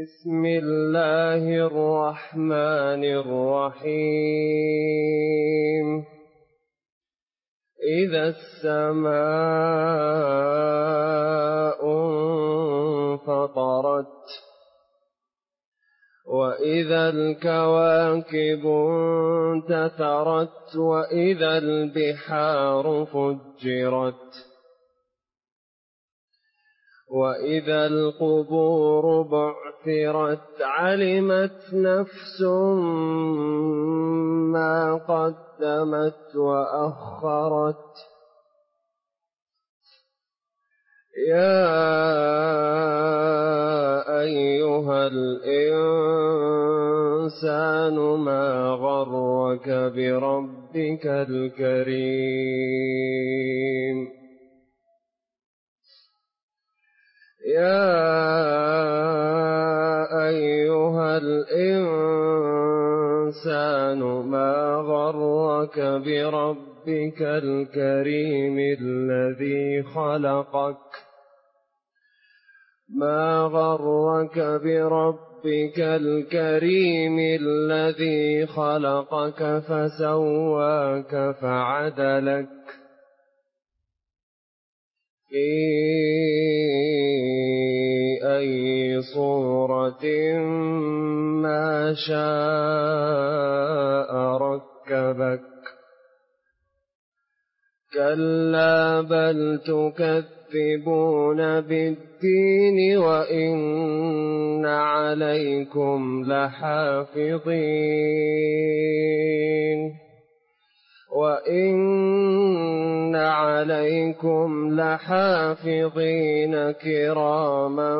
بسم الله الرحمن الرحيم. إذا السماء انفطرت وإذا الكواكب انتثرت وإذا البحار فجرت وإذا القبور بعثرت علمت نفس ما قدمت وأخرت يا أيها الإنسان ما غرك بربك الكريم يا أيها الإنسان ما غرك بربك الكريم الذي خلقك ما غرك بربك الكريم الذي خلقك فسواك فعدلك في أي صورة ما شاء ركبك كلا بل تكذبون بالدين وإن عليكم لحافظين كراما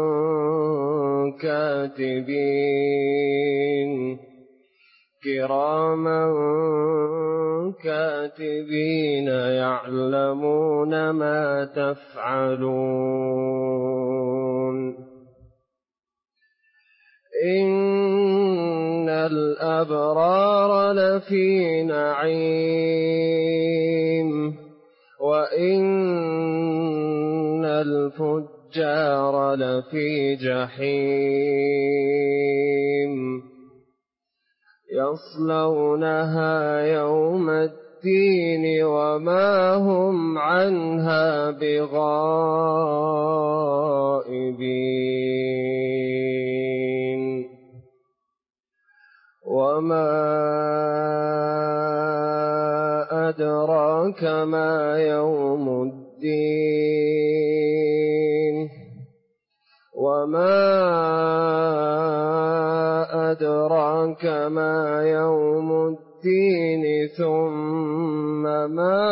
كاتبين يعلمون ما تفعلون إن الأبرار لفي نعيم وإن الفجار لفي جحيم يصلونها يوم الدين وما هم عنها بغائبين وما أدراك ما يوم الدين ثم ما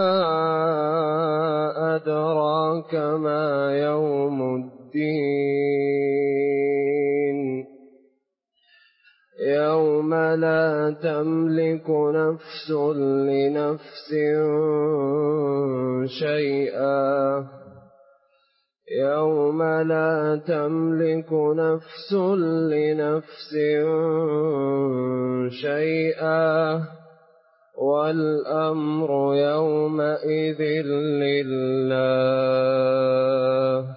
أدراك ما يوم الدين يوم لا تملك نفس لنفس شيئا والأمر يومئذ لله.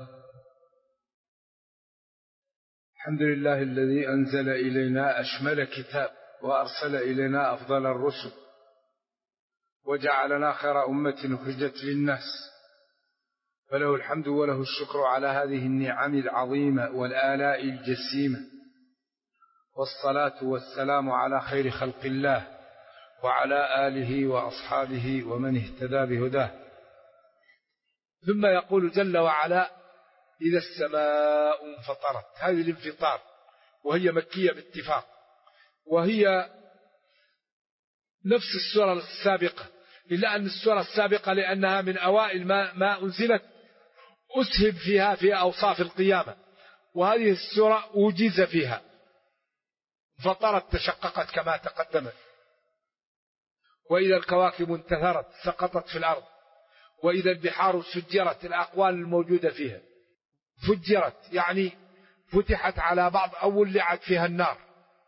الحمد لله الذي أنزل إلينا أشمل كتاب وأرسل إلينا أفضل الرسل وجعلنا خير أمة أخرجت للناس، فله الحمد وله الشكر على هذه النعم العظيمة والآلاء الجسيمة، والصلاة والسلام على خير خلق الله وعلى آله وأصحابه ومن اهتدى بهداه. ثم يقول جل وعلا: إذا السماء انفطرت. هذه الانفطار وهي مكية باتفاق، وهي نفس السورة السابقة، إلا أن السورة السابقة لأنها من أوائل ما أنزلت أسهب فيها في أوصاف القيامة، وهذه السورة أوجز فيها. انفطرت تشققت كما تقدمت، وإذا الكواكب انتثرت سقطت في الأرض، وإذا البحار سجرت، الأقوال الموجودة فيها. فجرت يعني فتحت على بعض أو ولعت فيها النار.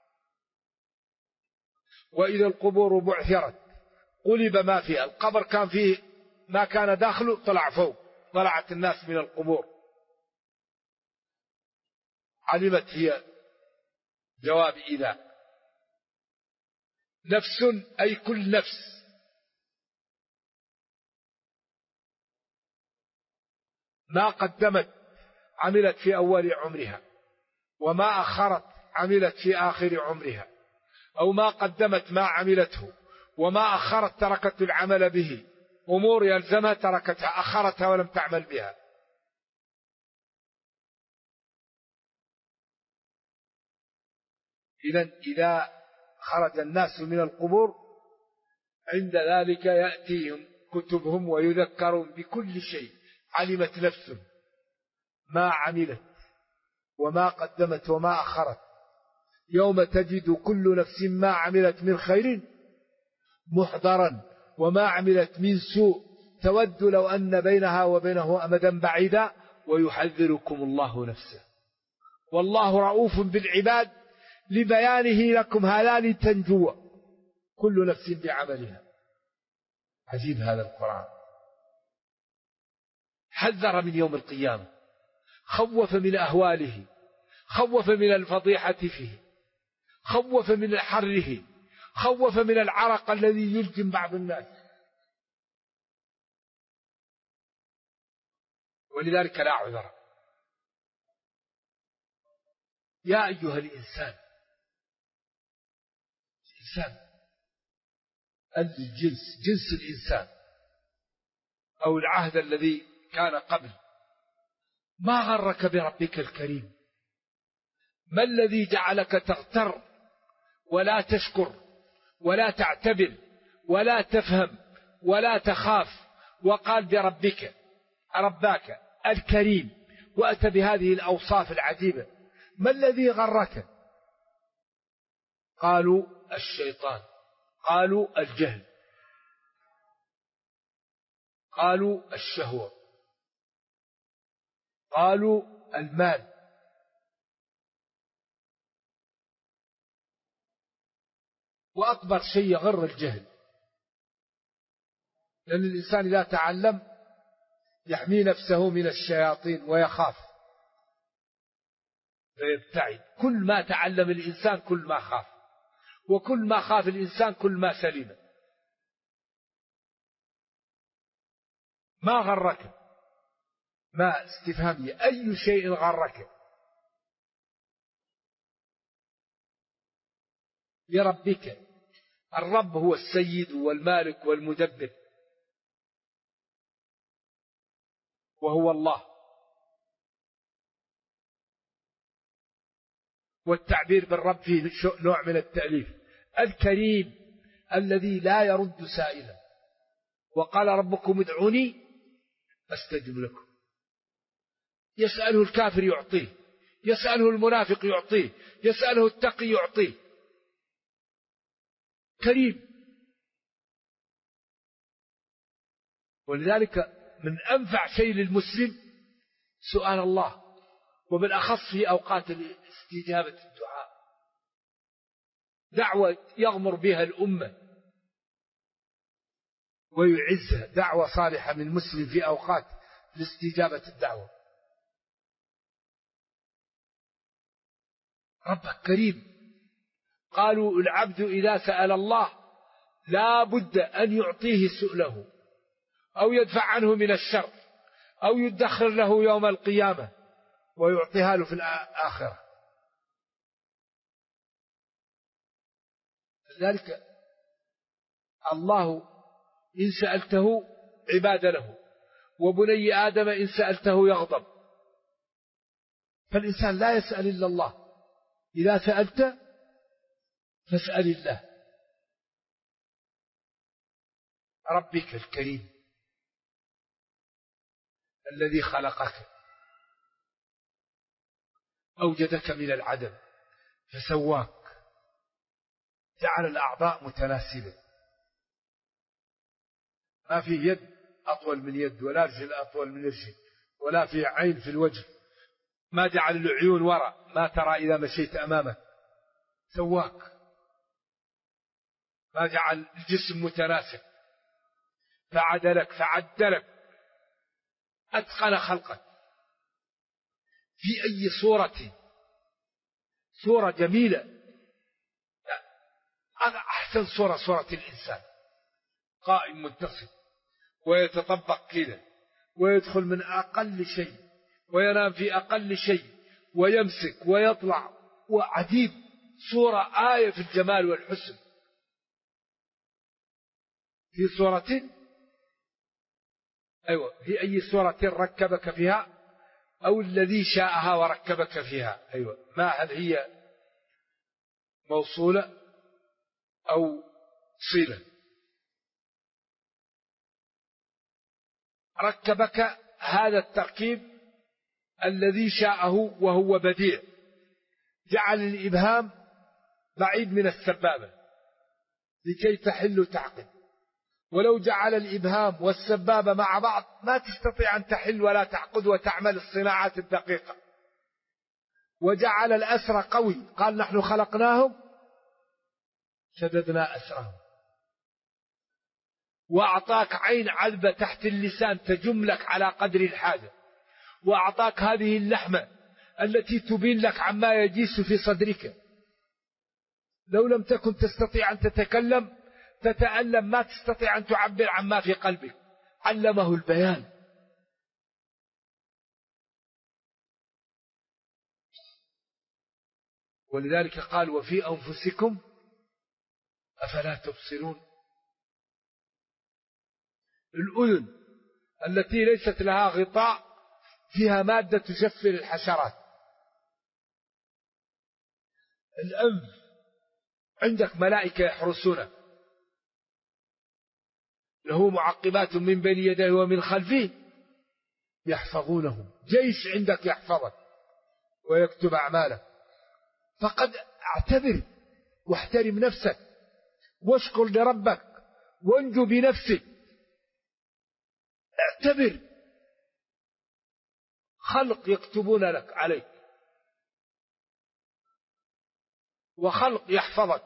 وإذا القبور بعثرت قلب ما فيها، القبر كان فيه ما كان داخله طلع فوق، طلعت الناس من القبور. علمت هي جواب إذا. نفس أي كل نفس، ما قدمت عملت في أول عمرها، وما أخرت عملت في آخر عمرها، أو ما قدمت ما عملته وما أخرت تركت العمل به، أمور يلزمها تركتها أخرتها ولم تعمل بها. إذا خرج الناس من القبور عند ذلك يأتيهم كتبهم ويذكرون بكل شيء، علمت نفس ما عملت وما قدمت وما أخرت، يوم تجد كل نفس ما عملت من خير محضرا وما عملت من سوء تود لو أن بينها وبينه أمدا بعيدا ويحذركم الله نفسه والله رؤوف بالعباد لبيانه لكم هذا لتنجوا كل نفس بعملها. عجيب هذا القرآن، حذر من يوم القيامة، خوف من أهواله، خوف من الفضيحة فيه، خوف من حره، خوف من العرق الذي يلجم بعض الناس. ولذلك لا عذر. يا أيها الإنسان، الجنس جنس الإنسان أو العهد الذي كان قبل، ما غرك بربك الكريم؟ ما الذي جعلك تغتر ولا تشكر ولا تعتبر ولا تفهم ولا تخاف؟ وقال بربك رباك الكريم، وأتى بهذه الأوصاف العجيبة. ما الذي غرك؟ قالوا الشيطان، قالوا الجهل، قالوا الشهوة، قالوا المال. وأكبر شيء يغر الجهل، لأن الإنسان إذا تعلم يحمي نفسه من الشياطين ويخاف فيبتعد. كل ما تعلم الإنسان كل ما خاف، وكل ما خاف الإنسان كل ما سلم. ما غرك؟ ما استفهامية، أي شيء غرك؟ لربك. الرب هو السيد والمالك والمدبر، وهو الله. والتعبير بالرب فيه نوع من التأليف. الكريم الذي لا يرد سائلا، وقال ربكم ادعوني أستجب لكم. يسأله الكافر يعطيه، يسأله المنافق يعطيه، يسأله التقي يعطيه. كريم. ولذلك من أنفع شيء للمسلم سؤال الله، وبالأخص في أوقات استجابة الدعاء، دعوة يغمر بها الأمة ويعزها، دعوة صالحة من مسلم في أوقات لاستجابة الدعوة. ربك كريم. قالوا العبد إذا سأل الله لا بد أن يعطيه سؤله، أو يدفع عنه من الشر، أو يدخر له يوم القيامة ويعطيها له في الآخرة. لذلك الله إن سألته عباد له، وبني آدم إن سألته يغضب. فالإنسان لا يسأل إلا الله. إذا سألت فاسأل الله. ربك الكريم الذي خلقك، أوجدك من العدم فسواك، جعل الأعضاء متناسبة، ما في يد أطول من يد، ولا رجل أطول من رجل، ولا في عين في الوجه، ما جعل العيون وراء ما ترى إذا مشيت أمامك، سواك. ما جعل الجسم متناسب، فعدلك فعدلك، أتقن خلقك. في أي صورة صورة جميلة، هذا أحسن صورة، صورة الإنسان قائم منتصب ويتطبق كذا ويدخل من أقل شيء وينام في أقل شيء ويمسك ويطلع، وعجيب، صورة آية في الجمال والحسن. في صورة، أيوة، في أي صورة ركبك فيها، أو الذي شاءها وركبك فيها. أيوة، ما هل هي موصولة أو صلة؟ ركبك هذا التركيب الذي شاءه وهو بديع، جعل الإبهام بعيد من السبابة لكي تحل تعقد، ولو جعل الإبهام والسبابة مع بعض ما تستطيع أن تحل ولا تعقد وتعمل الصناعات الدقيقة. وجعل الأسر قوي، قال نحن خلقناهم شددنا أسرهم. وأعطاك عين عذبة تحت اللسان تجم لك على قدر الحاجة، وأعطاك هذه اللحمة التي تبين لك عما يجيس في صدرك. لو لم تكن تستطيع أن تتكلم تتألم، ما تستطيع أن تعبر عما في قلبك، علمه البيان. ولذلك قال وفي أنفسكم أفلا تبصرون. الأذن التي ليست لها غطاء فيها مادة تشفر الحشرات. الأنف عندك ملائكة يحرسونه، له معقبات من بين يديه ومن خلفه يحفظونه، جيش عندك يحفظك ويكتب أعمالك. فقد اعتبر واحترم نفسك واشكر لربك وانجو بنفسك. اعتبر خلق يكتبون لك عليك، وخلق يحفظك.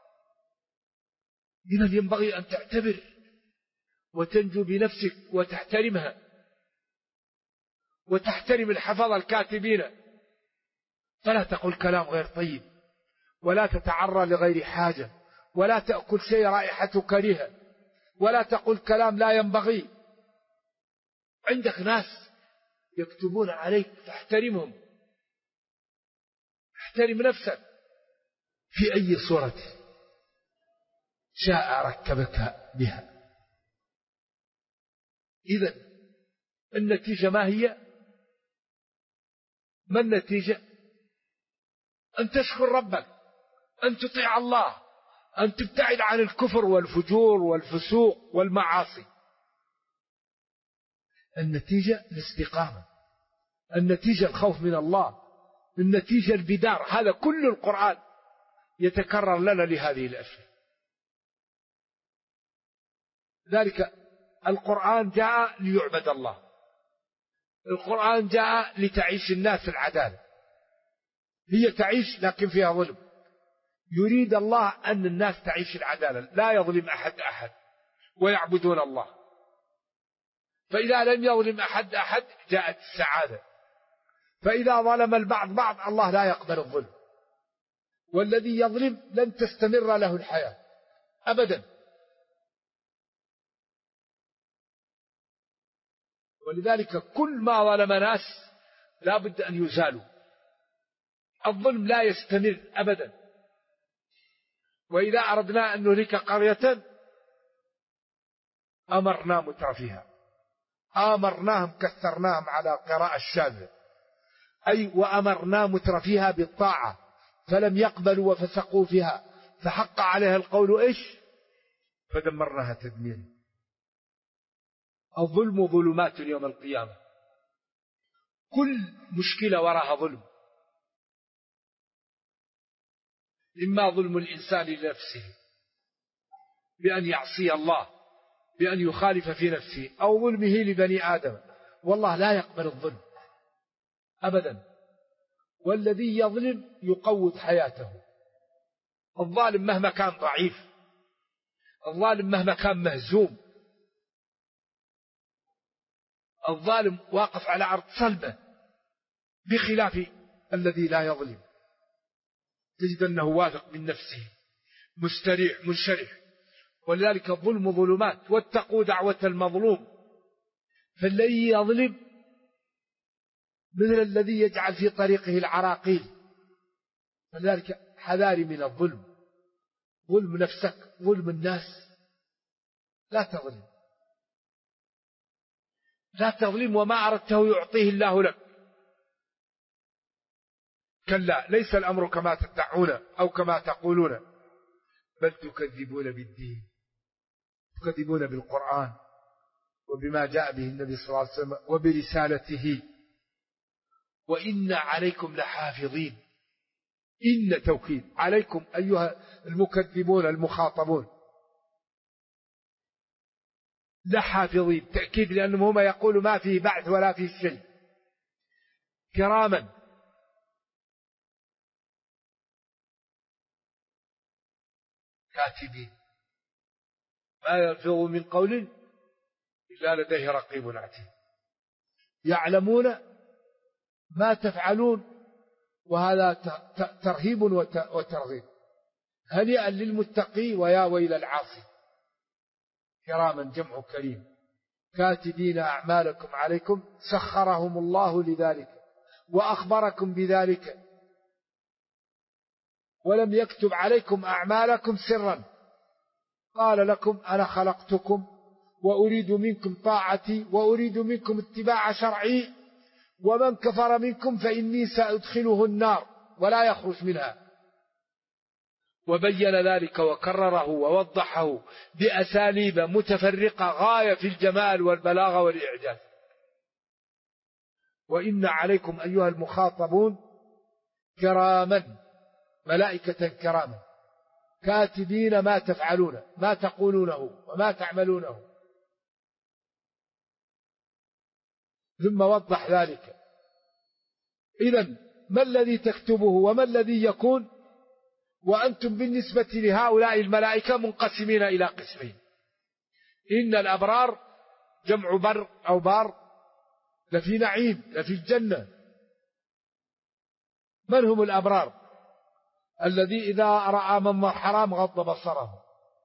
إذن ينبغي أن تعتبر وتنجو بنفسك وتحترمها وتحترم الحفظ الكاتبين. فلا تقول كلام غير طيب، ولا تتعرى لغير حاجة، ولا تأكل شيء رائحته كريهة، ولا تقول كلام لا ينبغي. عندك ناس يكتبون عليك فاحترمهم، احترم نفسك. في أي صورة شاء ركبك بها. إذن النتيجة ما هي؟ ما النتيجة؟ أن تشكر ربك، أن تطيع الله، أن تبتعد عن الكفر والفجور والفسوق والمعاصي. النتيجة الاستقامة، النتيجة الخوف من الله، النتيجة البدار. هذا كل القرآن يتكرر لنا لهذه الأشياء. ذلك القرآن جاء ليعبد الله، القرآن جاء لتعيش الناس العدالة. هي تعيش لكن فيها ظلم، يريد الله أن الناس تعيش العدالة، لا يظلم أحد ويعبدون الله. فإذا لم يظلم أحد جاءت السعادة. فإذا ظلم البعض بعض الله لا يقبل الظلم، والذي يظلم لن تستمر له الحياة أبدا. ولذلك كل ما ظلم ناس لا بد أن يزالوا. الظلم لا يستمر أبدا. وإذا أردنا أن نهلك قرية أمرنا مترفيها، آمرناهم كثرناهم على قراءة الشاذة، أي وأمرنا مترفيها بالطاعة فلم يقبلوا وفسقوا فيها فحق عليها القول إيش؟ فدمرناها تدميرا. الظلم ظلمات يوم القيامة، كل مشكلة وراها ظلم. إما ظلم الإنسان لنفسه بأن يعصي الله، بأن يخالف في نفسه، أو ظلمه لبني آدم. والله لا يقبل الظلم أبدا. والذي يظلم يقوض حياته. الظالم مهما كان ضعيف، الظالم مهما كان مهزوم، الظالم واقف على أرض صلبة، بخلاف الذي لا يظلم. تجد أنه واثق من نفسه مستريح منشرح. ولذلك الظلم ظلمات، واتقوا دعوة المظلوم. فالذي يظلم مثل الذي يجعل في طريقه العراقيل. فلذلك حذاري من الظلم، ظلم نفسك، ظلم الناس. لا تظلم، لا تظلم، وما أردته يعطيه الله لك. كلا، ليس الأمر كما تدعون أو كما تقولون، بل تكذبون بالدين، تكذبون بالقرآن وبما جاء به النبي صلى الله عليه وسلم وبرسالته. وإن عليكم لحافظين. إن توكيد عليكم أيها المكذبون المخاطبون، لحافظين تأكيد، لأنهم هم يقولوا ما فيه بعث ولا فيه شيء. كراما كاتبين، ما يلفظ من قول إلا لديه رقيب عتيد. يعلمون ما تفعلون، وهذا ترهيب وترغيب. هنيئا للمتقي ويا ويل العاصي. كراما جمع كريم، كاتبين أعمالكم عليكم، سخرهم الله لذلك وأخبركم بذلك، ولم يكتب عليكم أعمالكم سرا. قال لكم أنا خلقتكم وأريد منكم طاعتي وأريد منكم اتباع شرعي، ومن كفر منكم فإني سأدخله النار ولا يخرج منها. وبين ذلك وكرره ووضحه بأساليب متفرقة غاية في الجمال والبلاغة والإعجاز. وإن عليكم أيها المخاطبون كراما، ملائكة كراما، كاتبين ما تفعلون، ما تقولونه وما تعملونه. ثم وضح ذلك. إذن ما الذي تكتبه وما الذي يكون؟ وأنتم بالنسبة لهؤلاء الملائكة منقسمين إلى قسمين. إن الأبرار جمع بر أو بار لفي نعيم، لفي الجنة. من هم الأبرار؟ الذي إذا رأى من حرام غض بصره،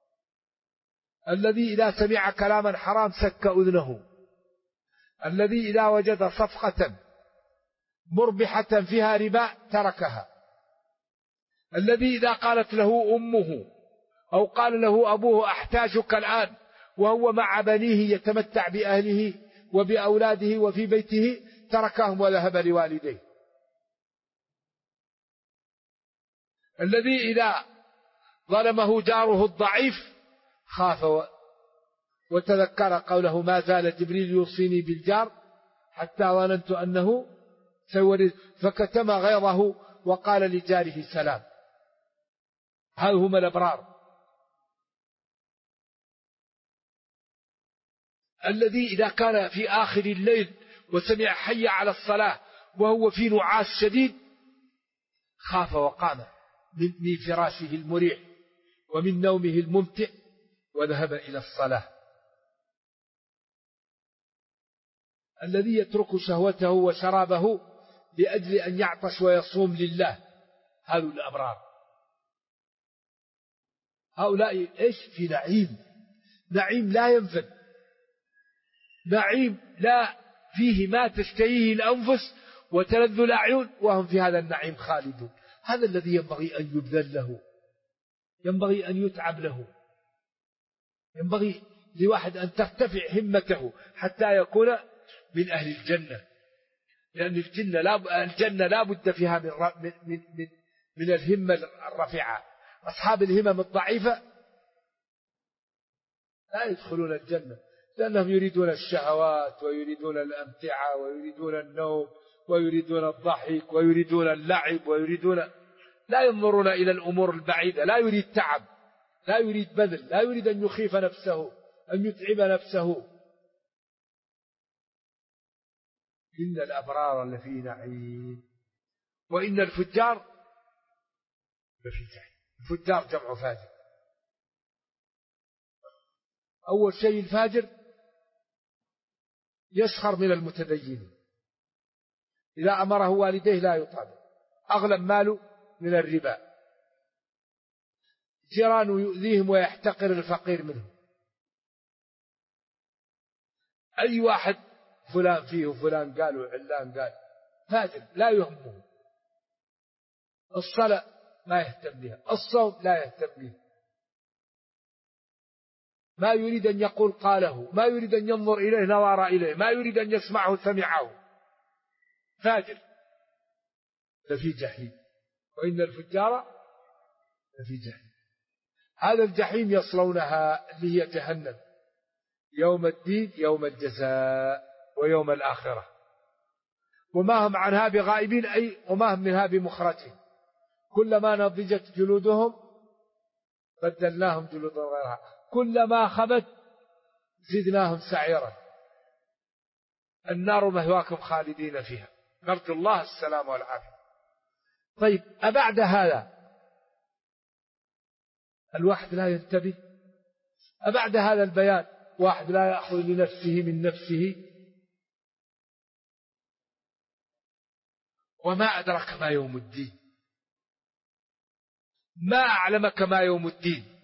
الذي إذا سمع كلاما حرام سك أذنه، الذي إذا وجد صفقة مربحة فيها ربا تركها، الذي إذا قالت له أمه أو قال له أبوه أحتاجك الآن وهو مع بنيه يتمتع بأهله وبأولاده وفي بيته تركهم وذهب لوالديه، الذي إذا ظلمه جاره الضعيف خاف وتذكر قوله ما زال جبريل يوصيني بالجار حتى ظننت أنه سيورث فكتم غيظه وقال لجاره سلام. هذا هم الأبرار. الذي إذا كان في آخر الليل وسمع حي على الصلاة وهو في نعاس شديد خاف وقام من فراشه المريح ومن نومه الممتع وذهب إلى الصلاة. الذي يترك شهوته وشرابه لأجل أن يعطش ويصوم لله، هذا الأبرار. هؤلاء إيش؟ في نعيم، نعيم لا ينفد، نعيم لا فيه ما تشتهيه الأنفس وتلذ الأعين، وهم في هذا النعيم خالدون. هذا الذي ينبغي أن يبذل له، ينبغي أن يتعب له، ينبغي لواحد أن ترتفع همته حتى يكون من أهل الجنة. لأن الجنة لا بد فيها من الهمة الرفيعة. أصحاب الهمم الضعيفة لا يدخلون الجنة، لأنهم يريدون الشهوات ويريدون الأمتعة ويريدون النوم ويريدون الضحك ويريدون اللعب لا ينظرون إلى الأمور البعيدة. لا يريد تعب، لا يريد بذل، لا يريد أن يخيف نفسه، أن يتعب نفسه. إن الأبرار لفي نعيم وإن الفجار لفي جحيم. الفجار جمع فاجر. أول شيء الفاجر يسخر من المتدين، إذا أمره والديه لا يطابق، أغلب ماله من الربا، جيران يؤذيهم ويحتقر الفقير منهم. أي واحد فلان فيه وفلان قال وعلان قال، فاجر لا يهمه. الصلاة ما يهتم بها، الصوم لا يهتم به، ما يريد أن يقول قاله، ما يريد أن ينظر إليه نظر إليه، ما يريد أن يسمعه سمعه. فاجر لفي جحيم، وإن الفجار لفي جحيم. هذا الجحيم يصلونها اللي هي جهنم يوم الدين، يوم الجزاء ويوم الآخرة، وما هم عنها بغائبين، أي وما هم منها بمخرجين. كلما نضجت جلودهم بدلناهم جلودا غيرها، كلما خبت زدناهم سعيرا. النار مثواكم خالدين فيها، نرجو الله السلام والعافية. طيب أبعد هذا الواحد لا ينتبه؟ أبعد هذا البيان واحد لا يأخذ لنفسه من نفسه؟ وما أدرك ما يوم الدين؟ ما أعلمك ما يوم الدين؟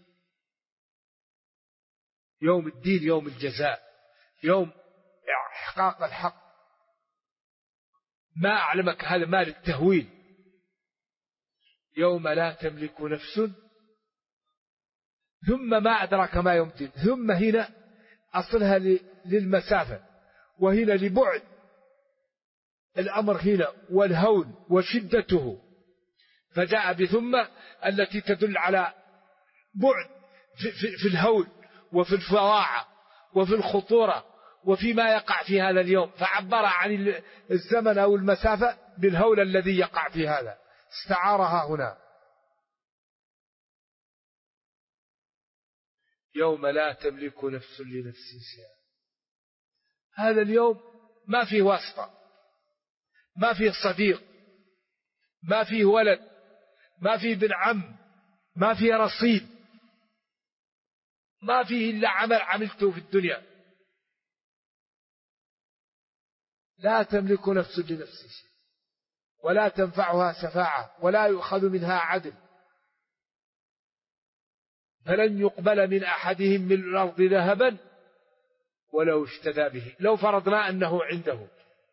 يوم الدين يوم الجزاء، يوم إحقاق الحق. ما أعلمك هذا ما للتهويل. يوم لا تملك نفس، ثم ما أدرك ما يوم الدين. ثم هنا أصلها للمسافة، وهنا لبعد الأمر هنا والهول وشدته، فجاء بثم التي تدل على بعد في الهول وفي الفظاعة وفي الخطورة وفيما يقع في هذا اليوم، فعبر عن الزمن أو المسافة بالهول الذي يقع في هذا، استعارها هنا. يوم لا تملك نفس لنفس شيئا. هذا اليوم ما فيه واسطة، ما فيه صديق، ما فيه ولد، ما فيه بن عم، ما فيه رصيد، ما فيه إلا عمل عملته في الدنيا. لا تملك نفس لنفس شيئا، ولا تنفعها شفاعة، ولا يؤخذ منها عدل. فلن يقبل من أحدهم من الأرض ذهبا ولو اشتدى به، لو فرضنا أنه عنده.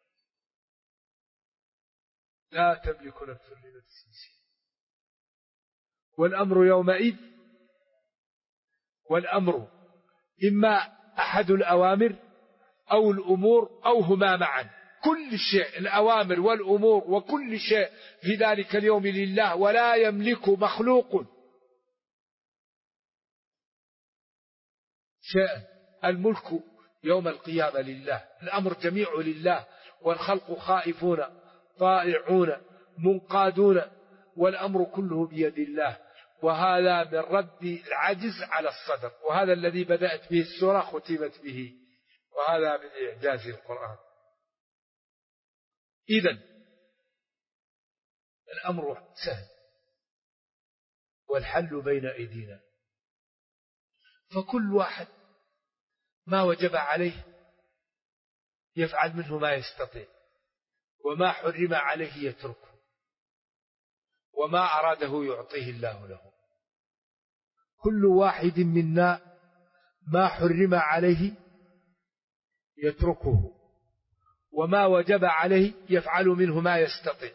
لا تملك نفس لنفس شيئا. والأمر يومئذ، والأمر إما أحد الأوامر أو الأمور أو هما معا. كل شيء، الأوامر والأمور وكل شيء في ذلك اليوم لله، ولا يملك مخلوق شيئا. الملك يوم القيامة لله، الأمر جميع لله، والخلق خائفون طائعون منقادون، والأمر كله بيد الله. وهذا من رد العجز على الصدر، وهذا الذي بدأت به السورة ختمت به، وهذا من إعجاز القرآن. إذن الأمر سهل والحل بين أيدينا، فكل واحد ما وجب عليه يفعل منه ما يستطيع، وما حرم عليه يتركه، وما أراده يعطيه الله له. كل واحد منا ما حرم عليه يتركه، وما وجب عليه يفعل منه ما يستطيع،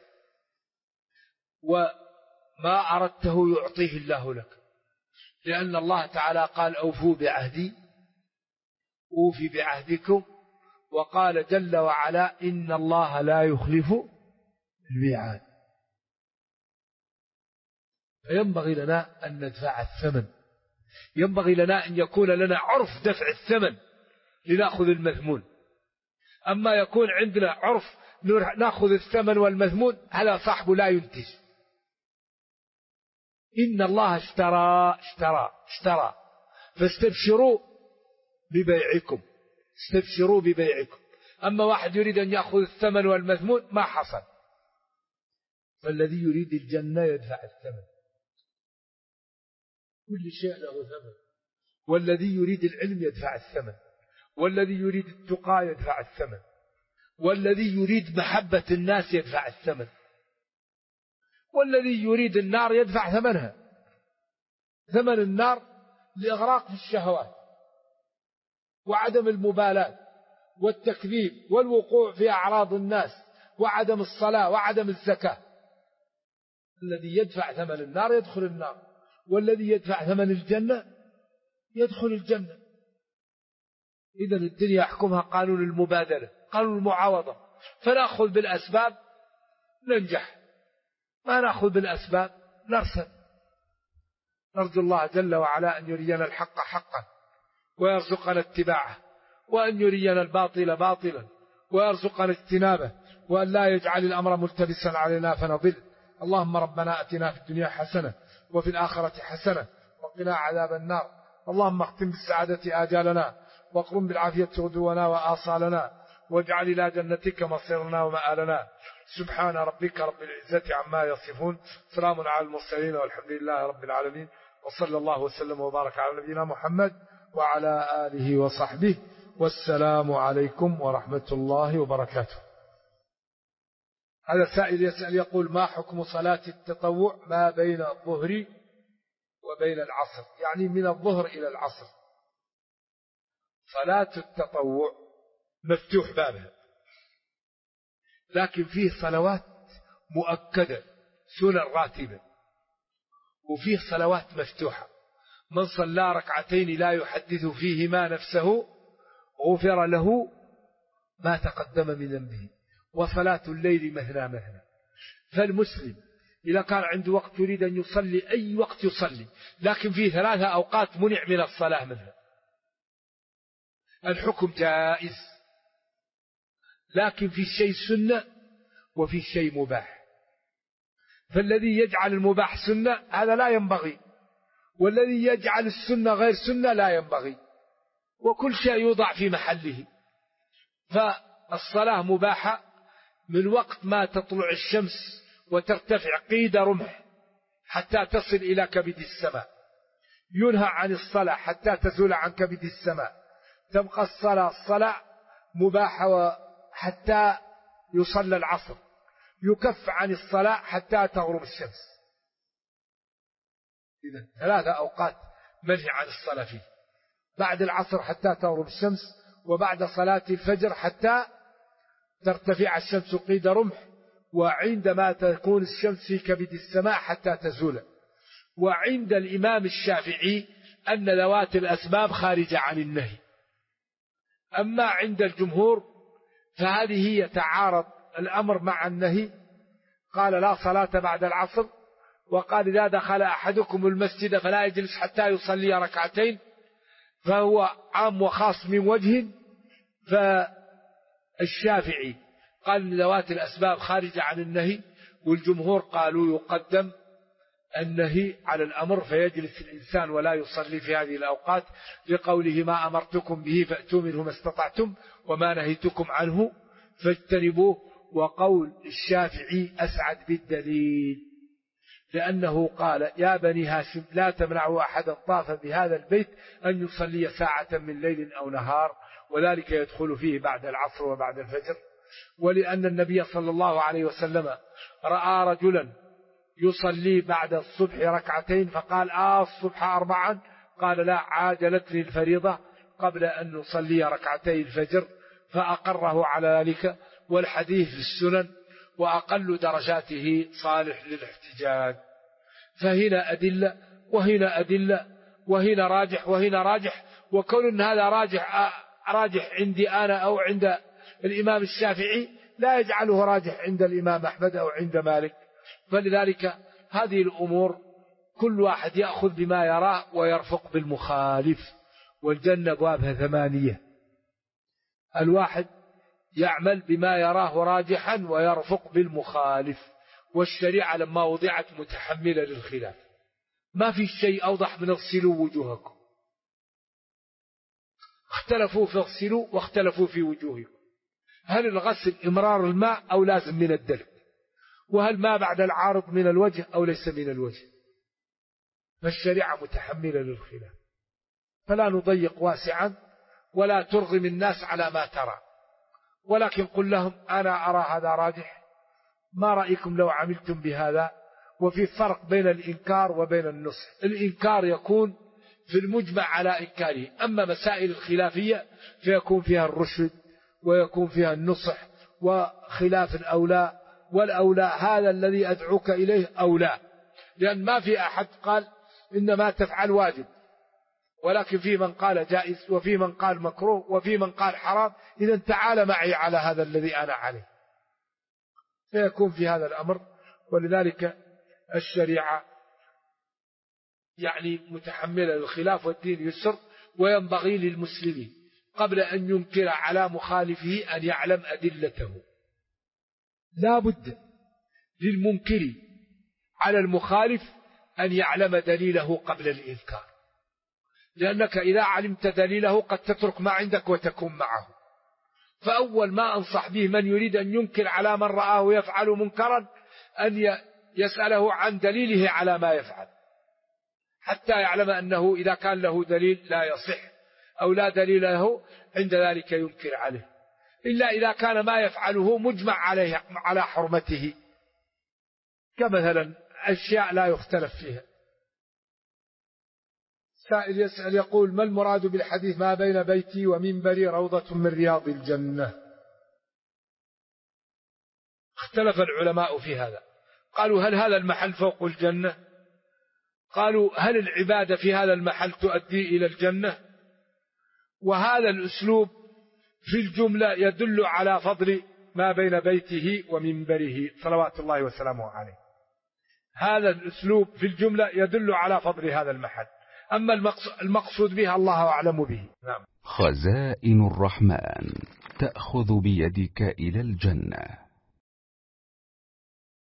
وما أردته يعطيه الله لك. لأن الله تعالى قال أوفوا بعهدي أوفي بعهدكم، وقال جل وعلا إن الله لا يخلف الميعاد. فينبغي لنا أن ندفع الثمن، ينبغي لنا أن يكون لنا عرف دفع الثمن لنأخذ المذمون. أما يكون عندنا عرف نأخذ الثمن والمذمون، هذا صاحبه لا ينتج. إن الله اشترى فاستبشروا ببيعكم، استبشروا ببيعكم. أما واحد يريد أن يأخذ الثمن والمذمون ما حصل. فالذي يريد الجنة يدفع الثمن، كل شيء له ثمن. والذي يريد العلم يدفع الثمن، والذي يريد التقى يدفع الثمن، والذي يريد محبة الناس يدفع الثمن، والذي يريد النار يدفع ثمنها. ثمن النار الإغراق في الشهوات وعدم المبالاة والتكذيب والوقوع في أعراض الناس وعدم الصلاة وعدم الزكاة. الذي يدفع ثمن النار يدخل النار، والذي يدفع ثمن الجنة يدخل الجنة. إذن الدنيا يحكمها قانون المبادلة، قانون المعاوضة، فنأخذ بالأسباب ننجح، ما نأخذ بالأسباب نرسل. نرجو الله جل وعلا أن يرينا الحق حقا ويرزقنا اتباعه، وأن يرينا الباطل باطلا ويرزقنا اجتنابه، وأن لا يجعل الأمر ملتبسا علينا فنضل. اللهم ربنا أتنا في الدنيا حسنة وفي الآخرة حسنة وقنا عذاب النار. اللهم اختم بالسعادة آجالنا واقرم بالعافية غدونا وآصالنا، واجعل إلى جنتك مصيرنا ومآلنا. سبحان ربك رب العزة عما يصفون، سلام على المرسلين والحمد لله رب العالمين، وصلى الله وسلم وبارك على نبينا محمد وعلى آله وصحبه، والسلام عليكم ورحمة الله وبركاته. هذا سائل يسأل يقول: ما حكم صلاة التطوع ما بين الظهر وبين العصر؟ يعني من الظهر إلى العصر. صلاة التطوع مفتوح بابها، لكن فيه صلوات مؤكدة سنن راتبة، وفيه صلوات مفتوحة. من صلى ركعتين لا يحدث فيهما نفسه غفر له ما تقدم من ذنبه، وصلاة الليل مثنى مثنى. فالمسلم إذا كان عنده وقت يريد أن يصلي أي وقت يصلي، لكن فيه 3 أوقات منع من الصلاة منها. الحكم جائز، لكن في شيء سنة وفي شيء مباح. فالذي يجعل المباح سنة هذا لا ينبغي، والذي يجعل السنة غير سنة لا ينبغي، وكل شيء يوضع في محله. فالصلاة مباحة من وقت ما تطلع الشمس وترتفع قيد رمح حتى تصل إلى كبد السماء. ينهى عن الصلاة حتى تزول عن كبد السماء. تبقى الصلاة مباحة حتى يصلى العصر. يكف عن الصلاة حتى تغرب الشمس. إذن 3 أوقات منهي عن الصلاة فيه: بعد العصر حتى تغرب الشمس، وبعد صلاة الفجر حتى ترتفع الشمس قيد رمح، وعندما تكون الشمس في كبد السماء حتى تزول. وعند الإمام الشافعي أن ذوات الأسباب خارجة عن النهي. أما عند الجمهور فهذه يتعارض الأمر مع النهي. قال: لا صلاة بعد العصر، وقال: إذا دخل أحدكم المسجد فلا يجلس حتى يصلي ركعتين، فهو عام وخاص من وجه. فالشافعي قال ذوات الأسباب خارجة عن النهي، والجمهور قالوا يقدم النهي على الأمر، فيجلس الإنسان ولا يصلي في هذه الأوقات، لقوله: ما أمرتكم به فأتوا منه ما استطعتم وما نهيتكم عنه فاجتنبوه. وقول الشافعي أسعد بالدليل، لأنه قال: يا بني هاشم لا تمنعوا أحدا طاف بهذا البيت أن يصلي ساعة من ليل أو نهار، وذلك يدخل فيه بعد العصر وبعد الفجر. ولأن النبي صلى الله عليه وسلم رأى رجلا يصلي بعد الصبح ركعتين، فقال: الصبح 4؟ قال: لا، عاجلتني الفريضة قبل أن نصلي ركعتي الفجر، فأقره على ذلك. والحديث في السنن، وأقل درجاته صالح للاحتجاج. فهنا أدلة وهنا أدلة، وهنا راجح وهنا راجح. وكون أن هذا راجح عندي أنا أو عند الإمام الشافعي لا يجعله راجح عند الإمام أحمد أو عند مالك. فلذلك هذه الأمور كل واحد يأخذ بما يراه ويرفق بالمخالف. والجنة أبوابها 8. الواحد يعمل بما يراه راجحا ويرفق بالمخالف. والشريعة لما وضعت متحملة للخلاف، ما في شيء أوضح من اغسلوا وجوهكم. اختلفوا في اغسلوا واختلفوا في وجوهكم. هل الغسل إمرار الماء أو لازم من الدلك؟ وهل ما بعد العارض من الوجه أو ليس من الوجه؟ فالشريعة متحملة للخلاف، فلا نضيق واسعا ولا ترغم الناس على ما ترى، ولكن قل لهم: أنا أرى هذا راجح، ما رأيكم لو عملتم بهذا؟ وفي فرق بين الإنكار وبين النصح. الإنكار يكون في المجمع على إنكاره، أما مسائل الخلافية فيكون فيها الرشد ويكون فيها النصح وخلاف الأولى، والأولى هذا الذي أدعوك إليه أولى، لأن ما في أحد قال إنما تفعل واجب، ولكن في من قال جائز وفي من قال مكروه وفي من قال حرام. إذا تعال معي على هذا الذي أنا عليه، فيكون في هذا الأمر. ولذلك الشريعة يعني متحملة للخلاف، والدين يسر، وينبغي للمسلمين قبل أن ينكر على مخالفه أن يعلم أدلته. لا بد للمنكر على المخالف أن يعلم دليله قبل الإنكار، لأنك إذا علمت دليله قد تترك ما عندك وتكون معه. فأول ما أنصح به من يريد أن ينكر على من رآه يفعل منكرا أن يسأله عن دليله على ما يفعل، حتى يعلم أنه إذا كان له دليل لا يصح أو لا دليل له عند ذلك ينكر عليه، إلا إذا كان ما يفعله مجمع عليه على حرمته، كمثلا أشياء لا يختلف فيها. سائل يسأل يقول: ما المراد بالحديث ما بين بيتي ومنبري روضة من رياض الجنة؟ اختلف العلماء في هذا، قالوا هل هذا المحل فوق الجنة؟ قالوا هل العبادة في هذا المحل تؤدي إلى الجنة؟ وهذا الأسلوب في الجملة يدل على فضل ما بين بيته ومنبره صلوات الله وسلامه عليه. هذا الأسلوب في الجملة يدل على فضل هذا المحل، أما المقصود بها الله أعلم به. نعم. خزائن الرحمن تأخذ بيدك إلى الجنة.